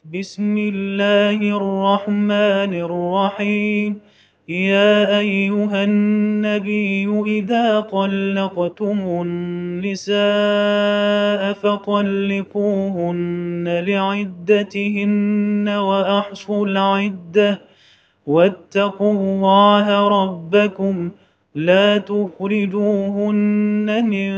بسم الله الرحمن الرحيم. يا أيها النبي إذا طلقتم النساء فطلقوهن لعدتهن وأحصوا العدة واتقوا الله ربكم لا تخرجوهن من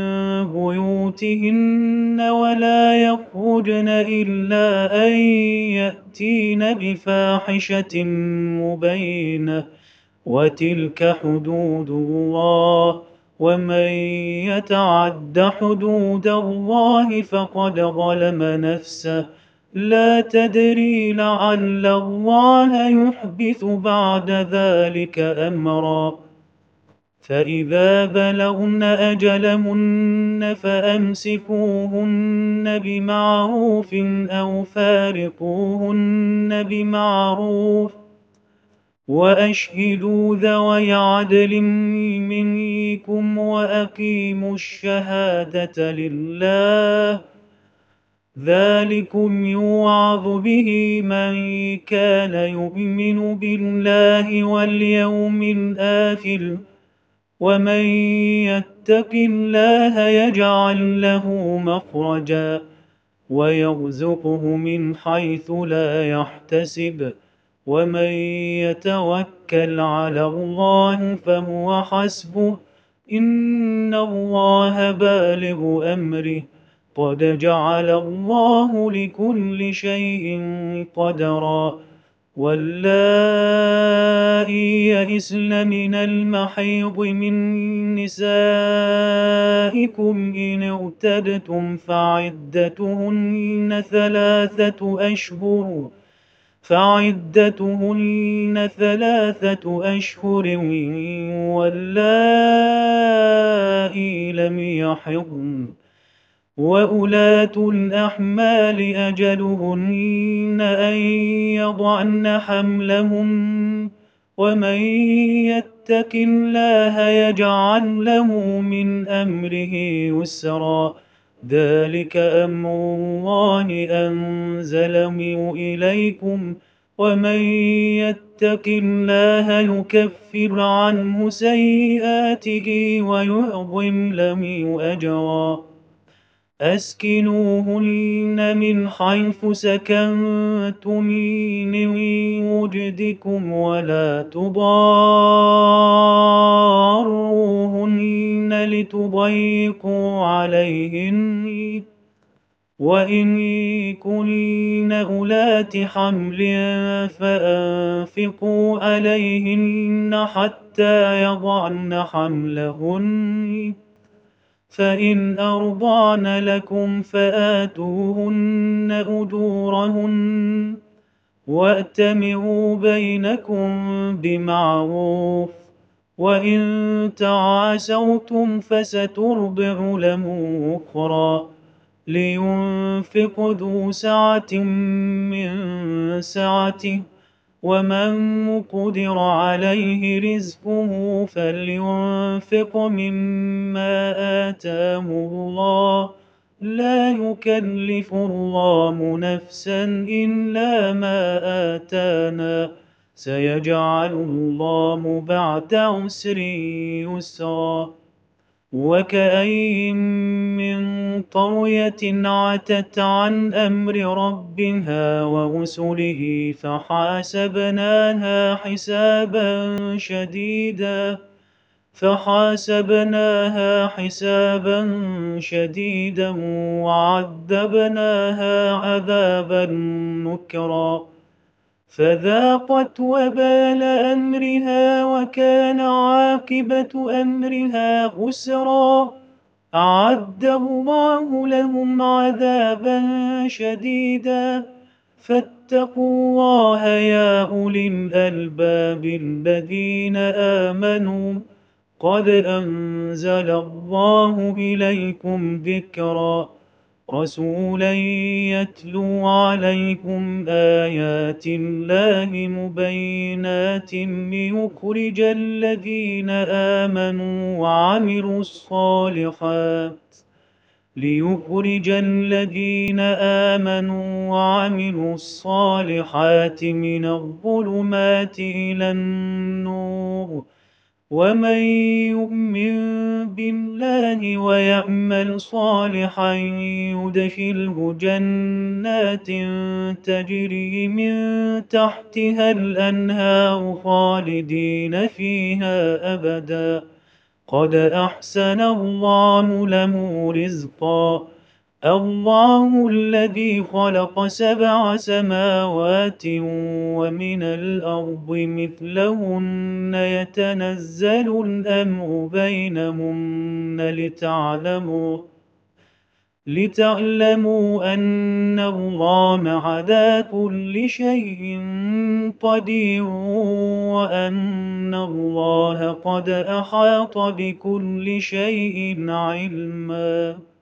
بيوتهن ولا يخرجن إلا أن يأتين بفاحشة مبينة وتلك حدود الله ومن يتعد حدود الله فقد ظلم نفسه لا تدري لعل الله يحدث بعد ذلك أمرا. فإذا بلغن أجلهن فأمسكوهن بمعروف أو فارقوهن بمعروف وأشهدوا ذوي عدل منكم وأقيموا الشهادة لله ذلكم يوعظ به من كان يؤمن بالله واليوم الآخر ومن يتق الله يجعل له مخرجا ويرزقه من حيث لا يحتسب ومن يتوكل على الله فهو حسبه إن الله بالغ أمره قد جعل الله لكل شيء قدرا. واللائي يئسن من المحيض من نسائكم إن ارتبتم فعدتهن ثلاثة أشهر واللائي لم يحضن وأولاة الأحمال أجلهن أن يضعن حملهن ومن يتق الله يجعل له من أمره يسرا ذلك أمر الله أنزله إليكم ومن يتق الله يكفر عنه سيئاته ويعظم له أجرا. أسكنوهن من حيث سكنتم من وجدكم ولا تضاروهن لتضيقوا عليهن وإن كن أولات حمل فأنفقوا عليهن حتى يضعن حملهن فإن أرضعن لكم فآتوهن أجورهن وأتمروا بينكم بمعروف وإن تعاسرتم فسترضع له أخرى لينفق ذو سعة من سعته ومن قدر عليه رزقه فلينفق مما آتاه الله لا يكلف الله نفسا إلا ما آتانا سيجعل الله بعد عسر يسرا. وكأين من قرية عتت عن أمر ربها ورسله فحاسبناها حسابا شديدا وعذبناها عذابا نكرا فذاقت وبال أمرها وكان عاقبة أمرها خسرا. أعد الله لهم عذابا شديدا فاتقوا الله يا أولي الألباب الذين آمنوا قد أنزل الله إليكم ذكرا رسولا يتلو عليكم آيات الله مبينات ليخرج الذين آمنوا وعملوا الصالحات ليخرج الذين آمنوا وعملوا الصالحات من الظلمات إلى النور ومن يؤمن بالله ويعمل صالحا يدخله جنات تجري من تحتها الأنهار خالدين فيها أبدا قد أحسن الله له رزقا الله الذي خلق 7 سماوات ومن الأرض مثلهن يتنزل الأمر بينهن لتعلموا أن الله على كل شيء قدير وأن الله قد أحاط بكل شيء علما